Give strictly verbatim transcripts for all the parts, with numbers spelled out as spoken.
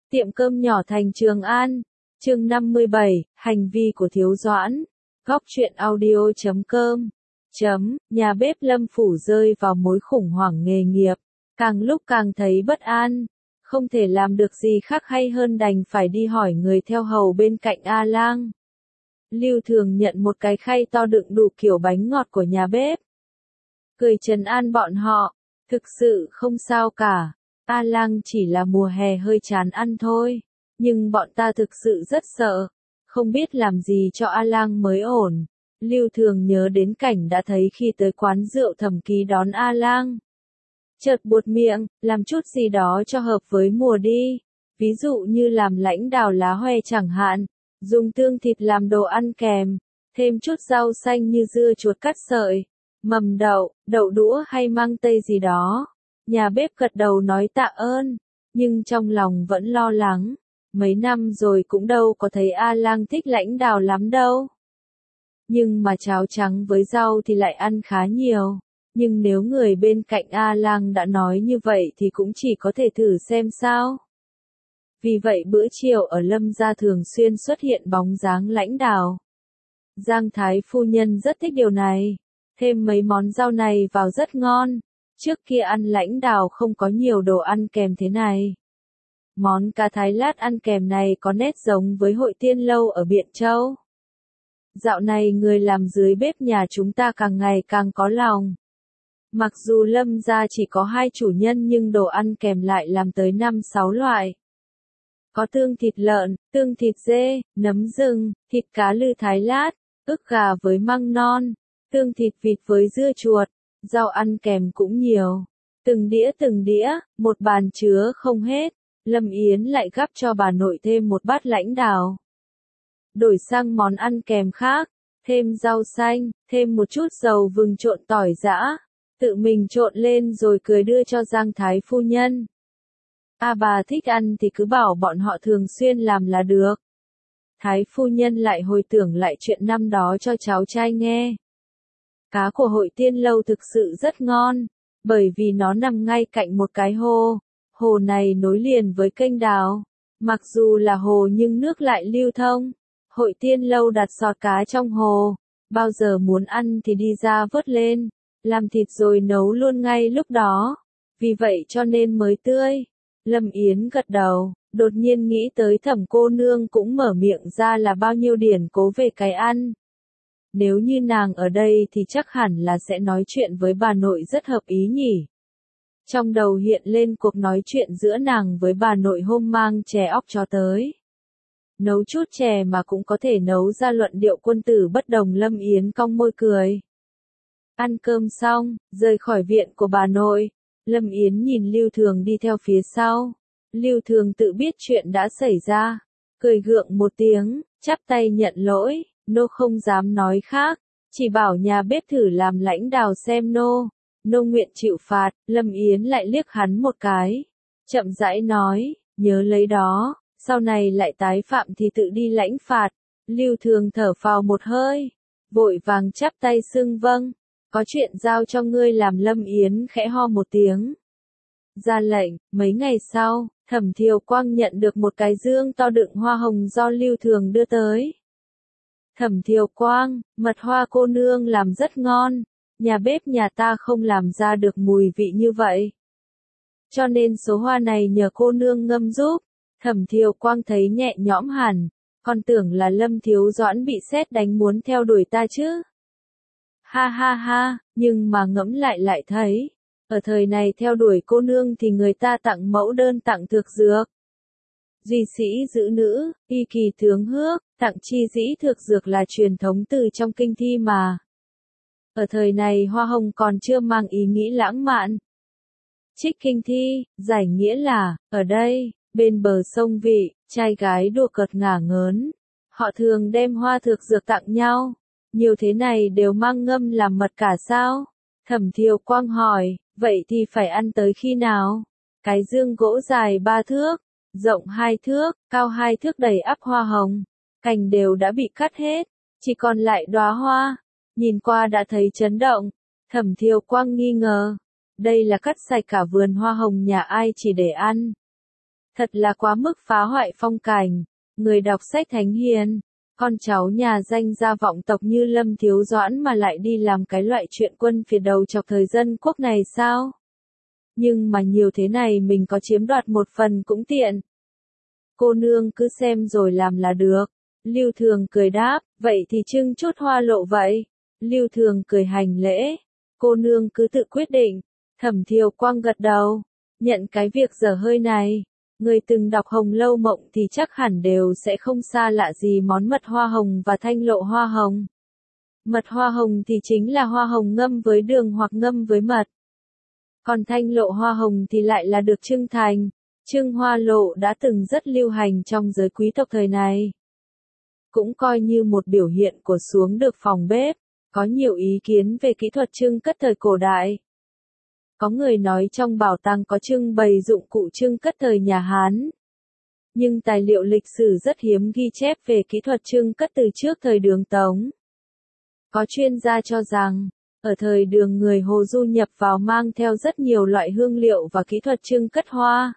Tiệm cơm nhỏ thành Trường An. Chương năm mươi bảy, hành vi của Thiếu Doãn. Góc truyện audio chấm com. Chấm, nhà bếp Lâm Phủ rơi vào mối khủng hoảng nghề nghiệp, càng lúc càng thấy bất an, không thể làm được gì khác hay hơn đành phải đi hỏi người theo hầu bên cạnh A Lang. Lưu Thường nhận một cái khay to đựng đủ kiểu bánh ngọt của nhà bếp, cười trấn an bọn họ, thực sự không sao cả, A Lang chỉ là mùa hè hơi chán ăn thôi, nhưng bọn ta thực sự rất sợ, không biết làm gì cho A Lang mới ổn. Lưu Thường nhớ đến cảnh đã thấy khi tới quán rượu Thẩm Ký đón A Lang. Chợt buột miệng, làm chút gì đó cho hợp với mùa đi, ví dụ như làm lãnh đào lá hoe chẳng hạn, dùng tương thịt làm đồ ăn kèm, thêm chút rau xanh như dưa chuột cắt sợi, mầm đậu, đậu đũa hay măng tây gì đó. Nhà bếp gật đầu nói tạ ơn, nhưng trong lòng vẫn lo lắng, mấy năm rồi cũng đâu có thấy A Lang thích lãnh đào lắm đâu. Nhưng mà cháo trắng với rau thì lại ăn khá nhiều, nhưng nếu người bên cạnh A Lang đã nói như vậy thì cũng chỉ có thể thử xem sao. Vì vậy bữa chiều ở Lâm gia thường xuyên xuất hiện bóng dáng lãnh đào. Giang Thái phu nhân rất thích điều này, thêm mấy món rau này vào rất ngon, trước kia ăn lãnh đào không có nhiều đồ ăn kèm thế này. Món cá thái lát ăn kèm này có nét giống với Hội Tiên Lâu ở Biện Châu. Dạo này người làm dưới bếp nhà chúng ta càng ngày càng có lòng. Mặc dù Lâm gia chỉ có hai chủ nhân nhưng đồ ăn kèm lại làm tới năm sáu loại. Có tương thịt lợn, tương thịt dê, nấm rừng, thịt cá lư thái lát, ức gà với măng non, tương thịt vịt với dưa chuột, rau ăn kèm cũng nhiều. Từng đĩa từng đĩa, một bàn chứa không hết, Lâm Yến lại gắp cho bà nội thêm một bát lãnh đào. Đổi sang món ăn kèm khác, thêm rau xanh, thêm một chút dầu vừng trộn tỏi giã, tự mình trộn lên rồi cười đưa cho Giang Thái phu nhân. À bà thích ăn thì cứ bảo bọn họ thường xuyên làm là được. Thái phu nhân lại hồi tưởng lại chuyện năm đó cho cháu trai nghe. Cá của Hội Tiên Lâu thực sự rất ngon, bởi vì nó nằm ngay cạnh một cái hồ, hồ này nối liền với kênh đào, mặc dù là hồ nhưng nước lại lưu thông. Hội Tiên Lâu đặt sọt cá trong hồ, bao giờ muốn ăn thì đi ra vớt lên, làm thịt rồi nấu luôn ngay lúc đó, vì vậy cho nên mới tươi. Lâm Yến gật đầu, đột nhiên nghĩ tới Thẩm cô nương cũng mở miệng ra là bao nhiêu điển cố về cái ăn. Nếu như nàng ở đây thì chắc hẳn là sẽ nói chuyện với bà nội rất hợp ý nhỉ. Trong đầu hiện lên cuộc nói chuyện giữa nàng với bà nội hôm mang chè óc chó tới. Nấu chút chè mà cũng có thể nấu ra luận điệu quân tử bất đồng. Lâm Yến cong môi cười. Ăn cơm xong, rời khỏi viện của bà nội, Lâm Yến nhìn Lưu Thường đi theo phía sau. Lưu Thường tự biết chuyện đã xảy ra, cười gượng một tiếng, chắp tay nhận lỗi, nô không dám nói khác, chỉ bảo nhà bếp thử làm lãnh đào xem nô, nô nguyện chịu phạt. Lâm Yến lại liếc hắn một cái, chậm rãi nói, nhớ lấy đó, sau này lại tái phạm thì tự đi lãnh phạt. Lưu Thường thở phào một hơi, vội vàng chắp tay xưng vâng, có chuyện giao cho ngươi làm. Lâm Yến khẽ ho một tiếng, ra lệnh. Mấy ngày sau, Thẩm Thiều Quang nhận được một cái dương to đựng hoa hồng do Lưu Thường đưa tới. Thẩm Thiều Quang, mật hoa cô nương làm rất ngon, nhà bếp nhà ta không làm ra được mùi vị như vậy, cho nên số hoa này nhờ cô nương ngâm giúp. Thẩm Thiều Quang thấy nhẹ nhõm hẳn, còn tưởng là Lâm Thiếu Doãn bị sét đánh muốn theo đuổi ta chứ. Ha ha ha, nhưng mà ngẫm lại lại thấy, ở thời này theo đuổi cô nương thì người ta tặng mẫu đơn tặng thực dược. Duy sĩ giữ nữ, y kỳ tướng hước, tặng chi dĩ thực dược là truyền thống từ trong kinh thi mà. Ở thời này hoa hồng còn chưa mang ý nghĩ lãng mạn. Trích kinh thi, giải nghĩa là, ở đây, bên bờ sông Vị, trai gái đùa cợt ngả ngớn. Họ thường đem hoa thực dược tặng nhau. Nhiều thế này đều mang ngâm làm mật cả sao? Thẩm Thiều Quang hỏi, vậy thì phải ăn tới khi nào? Cái dương gỗ dài ba thước, rộng hai thước, cao hai thước đầy ắp hoa hồng. Cành đều đã bị cắt hết, chỉ còn lại đóa hoa. Nhìn qua đã thấy chấn động. Thẩm Thiều Quang nghi ngờ, đây là cắt sạch cả vườn hoa hồng nhà ai chỉ để ăn? Thật là quá mức phá hoại phong cảnh. Người đọc sách thánh hiền, con cháu nhà danh gia vọng tộc như Lâm Thiếu Doãn mà lại đi làm cái loại chuyện quân phiệt đầu chọc thời dân quốc này sao? Nhưng mà nhiều thế này mình có chiếm đoạt một phần cũng tiện. Cô nương cứ xem rồi làm là được. Lưu Thường cười đáp, vậy thì trưng chút hoa lộ vậy. Lưu Thường cười hành lễ, cô nương cứ tự quyết định. Thẩm Thiều Quang gật đầu, nhận cái việc dở hơi này. Người từng đọc Hồng Lâu Mộng thì chắc hẳn đều sẽ không xa lạ gì món mật hoa hồng và thanh lộ hoa hồng. Mật hoa hồng thì chính là hoa hồng ngâm với đường hoặc ngâm với mật. Còn thanh lộ hoa hồng thì lại là được trưng thành. Trưng hoa lộ đã từng rất lưu hành trong giới quý tộc thời này. Cũng coi như một biểu hiện của xuống được phòng bếp. Có nhiều ý kiến về kỹ thuật trưng cất thời cổ đại. Có người nói trong bảo tàng có trưng bày dụng cụ trưng cất thời nhà Hán. Nhưng tài liệu lịch sử rất hiếm ghi chép về kỹ thuật trưng cất từ trước thời Đường Tống. Có chuyên gia cho rằng, ở thời Đường người Hồ du nhập vào mang theo rất nhiều loại hương liệu và kỹ thuật trưng cất hoa.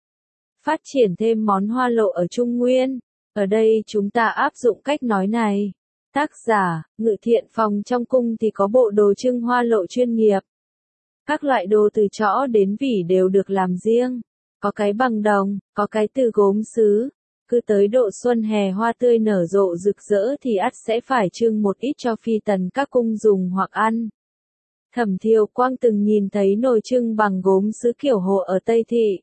Phát triển thêm món hoa lộ ở Trung Nguyên. Ở đây chúng ta áp dụng cách nói này. Tác giả, Ngự Thiện Phòng trong cung thì có bộ đồ trưng hoa lộ chuyên nghiệp. Các loại đồ từ trõ đến vỉ đều được làm riêng. Có cái bằng đồng, có cái từ gốm sứ. Cứ tới độ xuân hè hoa tươi nở rộ rực rỡ thì ắt sẽ phải trưng một ít cho phi tần các cung dùng hoặc ăn. Thẩm Thiều Quang từng nhìn thấy nồi trưng bằng gốm sứ kiểu hộ ở Tây Thị.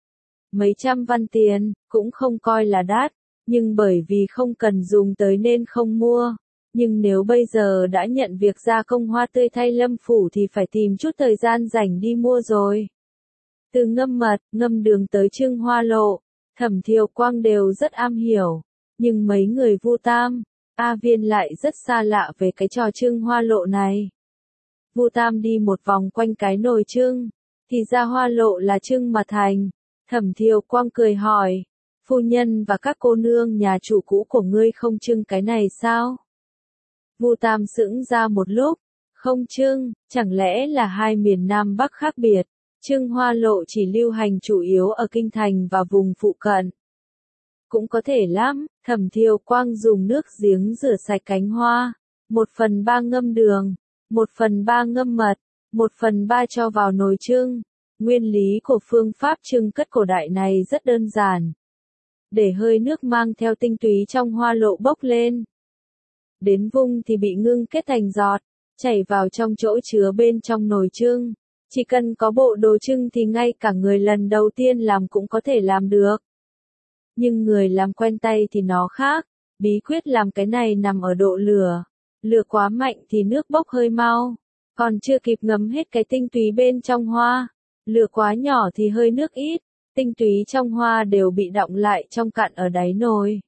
Mấy trăm văn tiền, cũng không coi là đắt, nhưng bởi vì không cần dùng tới nên không mua. Nhưng nếu bây giờ đã nhận việc gia công hoa tươi thay Lâm phủ thì phải tìm chút thời gian rảnh đi mua rồi. Từ ngâm mật, ngâm đường tới trưng hoa lộ, Thẩm Thiều Quang đều rất am hiểu. Nhưng mấy người Vu Tam, A Viên lại rất xa lạ về cái trò trưng hoa lộ này. Vu Tam đi một vòng quanh cái nồi trưng, thì ra hoa lộ là trưng mà thành. Thẩm Thiều Quang cười hỏi, phu nhân và các cô nương nhà chủ cũ của ngươi không trưng cái này sao? Vu Tam sững ra một lúc, không trưng, chẳng lẽ là hai miền Nam Bắc khác biệt, trưng hoa lộ chỉ lưu hành chủ yếu ở Kinh Thành và vùng phụ cận. Cũng có thể lắm, Thẩm Thiều Quang dùng nước giếng rửa sạch cánh hoa, một phần ba ngâm đường, một phần ba ngâm mật, một phần ba cho vào nồi trưng. Nguyên lý của phương pháp trưng cất cổ đại này rất đơn giản. Để hơi nước mang theo tinh túy trong hoa lộ bốc lên. Đến vung thì bị ngưng kết thành giọt, chảy vào trong chỗ chứa bên trong nồi trưng. Chỉ cần có bộ đồ trưng thì ngay cả người lần đầu tiên làm cũng có thể làm được. Nhưng người làm quen tay thì nó khác, bí quyết làm cái này nằm ở độ lửa. Lửa quá mạnh thì nước bốc hơi mau, còn chưa kịp ngấm hết cái tinh túy bên trong hoa. Lửa quá nhỏ thì hơi nước ít, tinh túy trong hoa đều bị đọng lại trong cặn ở đáy nồi.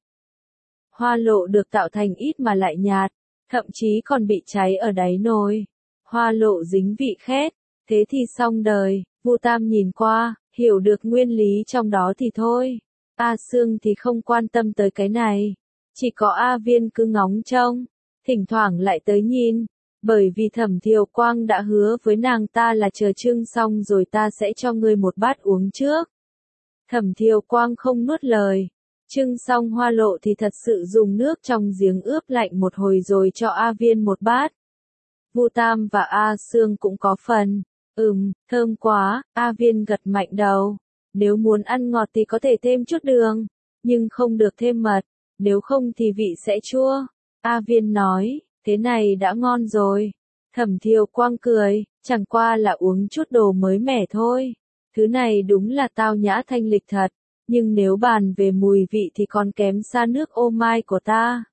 Hoa lộ được tạo thành ít mà lại nhạt, thậm chí còn bị cháy ở đáy nồi. Hoa lộ dính vị khét, thế thì xong đời. Vu Tam nhìn qua, hiểu được nguyên lý trong đó thì thôi. A Sương thì không quan tâm tới cái này, chỉ có A Viên cứ ngóng trông, thỉnh thoảng lại tới nhìn. Bởi vì Thẩm Thiều Quang đã hứa với nàng ta là chờ trưng xong rồi ta sẽ cho ngươi một bát uống trước. Thẩm Thiều Quang không nuốt lời. Trưng xong hoa lộ thì thật sự dùng nước trong giếng ướp lạnh một hồi rồi cho A Viên một bát. Vu Tam và A Sương cũng có phần. Ừm, thơm quá, A Viên gật mạnh đầu. Nếu muốn ăn ngọt thì có thể thêm chút đường, nhưng không được thêm mật, nếu không thì vị sẽ chua. A Viên nói. Thế này đã ngon rồi. Thẩm Thiều Quang cười, chẳng qua là uống chút đồ mới mẻ thôi. Thứ này đúng là tao nhã thanh lịch thật, nhưng nếu bàn về mùi vị thì còn kém xa nước ô mai của ta.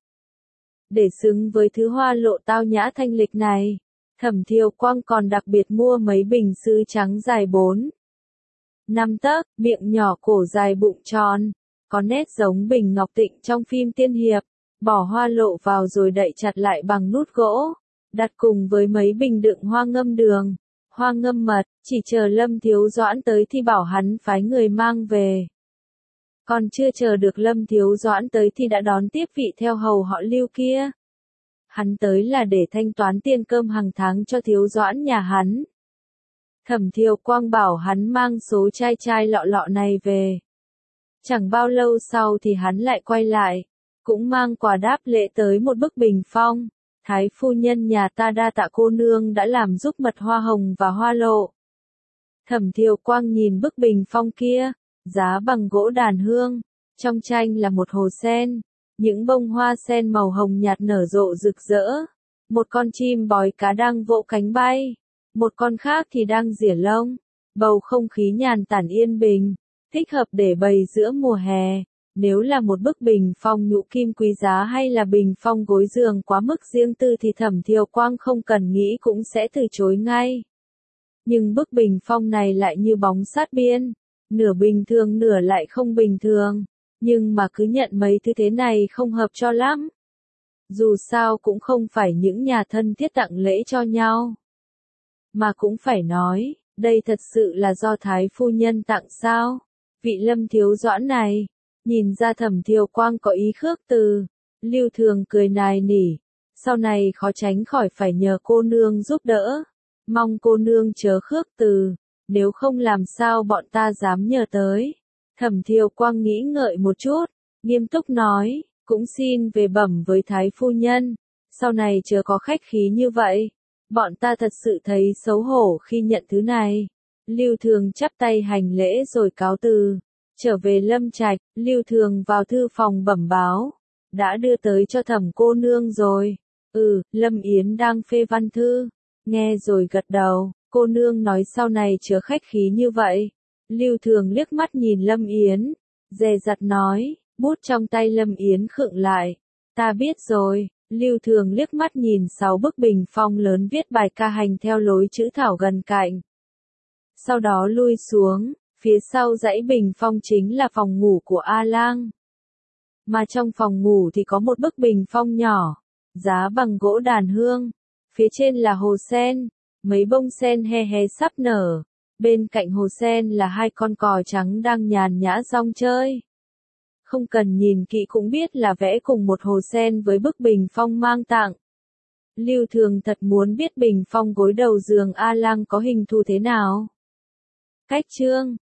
Để xứng với thứ hoa lộ tao nhã thanh lịch này, Thẩm Thiều Quang còn đặc biệt mua mấy bình sứ trắng dài bốn năm tấc, miệng nhỏ cổ dài bụng tròn, có nét giống bình ngọc tịnh trong phim tiên hiệp. Bỏ hoa lộ vào rồi đậy chặt lại bằng nút gỗ, đặt cùng với mấy bình đựng hoa ngâm đường, hoa ngâm mật, chỉ chờ Lâm Thiếu Doãn tới thì bảo hắn phái người mang về. Còn chưa chờ được Lâm Thiếu Doãn tới thì đã đón tiếp vị theo hầu họ Lưu kia. Hắn tới là để thanh toán tiền cơm hàng tháng cho Thiếu Doãn nhà hắn. Thẩm Thiều Quang bảo hắn mang số chai chai lọ lọ này về. Chẳng bao lâu sau thì hắn lại quay lại, cũng mang quà đáp lễ tới một bức bình phong. Thái phu nhân nhà ta đa tạ cô nương đã làm giúp mật hoa hồng và hoa lộ. Thẩm Thiều Quang nhìn bức bình phong kia, giá bằng gỗ đàn hương, trong tranh là một hồ sen, những bông hoa sen màu hồng nhạt nở rộ rực rỡ, một con chim bói cá đang vỗ cánh bay, một con khác thì đang rỉa lông, bầu không khí nhàn tản yên bình, thích hợp để bày giữa mùa hè. Nếu là một bức bình phong nhũ kim quý giá hay là bình phong gối giường quá mức riêng tư thì Thẩm Thiều Quang không cần nghĩ cũng sẽ từ chối ngay. Nhưng bức bình phong này lại như bóng sát biên, nửa bình thường nửa lại không bình thường, nhưng mà cứ nhận mấy thứ thế này không hợp cho lắm. Dù sao cũng không phải những nhà thân thiết tặng lễ cho nhau. Mà cũng phải nói, đây thật sự là do Thái phu nhân tặng sao? Vị Lâm thiếu doãn này, nhìn ra Thẩm Thiều Quang có ý khước từ, Lưu Thường cười nài nỉ, sau này khó tránh khỏi phải nhờ cô nương giúp đỡ, mong cô nương chớ khước từ, nếu không làm sao bọn ta dám nhờ tới. Thẩm Thiều Quang nghĩ ngợi một chút, nghiêm túc nói, cũng xin về bẩm với Thái phu nhân, sau này chớ có khách khí như vậy, bọn ta thật sự thấy xấu hổ khi nhận thứ này. Lưu Thường chắp tay hành lễ rồi cáo từ. Trở về Lâm Trạch, Lưu Thường vào thư phòng bẩm báo, đã đưa tới cho Thẩm cô nương rồi. Ừ, Lâm Yến đang phê văn thư, nghe rồi gật đầu, cô nương nói sau này chớ khách khí như vậy. Lưu Thường liếc mắt nhìn Lâm Yến, dè dặt nói, bút trong tay Lâm Yến khựng lại, ta biết rồi. Lưu Thường liếc mắt nhìn sáu bức bình phong lớn viết bài ca hành theo lối chữ thảo gần cạnh. Sau đó lui xuống. Phía sau dãy bình phong chính là phòng ngủ của A Lang. Mà trong phòng ngủ thì có một bức bình phong nhỏ, giá bằng gỗ đàn hương. Phía trên là hồ sen, mấy bông sen he he sắp nở. Bên cạnh hồ sen là hai con cò trắng đang nhàn nhã rong chơi. Không cần nhìn kỹ cũng biết là vẽ cùng một hồ sen với bức bình phong mang tặng. Lưu Thường thật muốn biết bình phong gối đầu giường A Lang có hình thù thế nào. Cách chương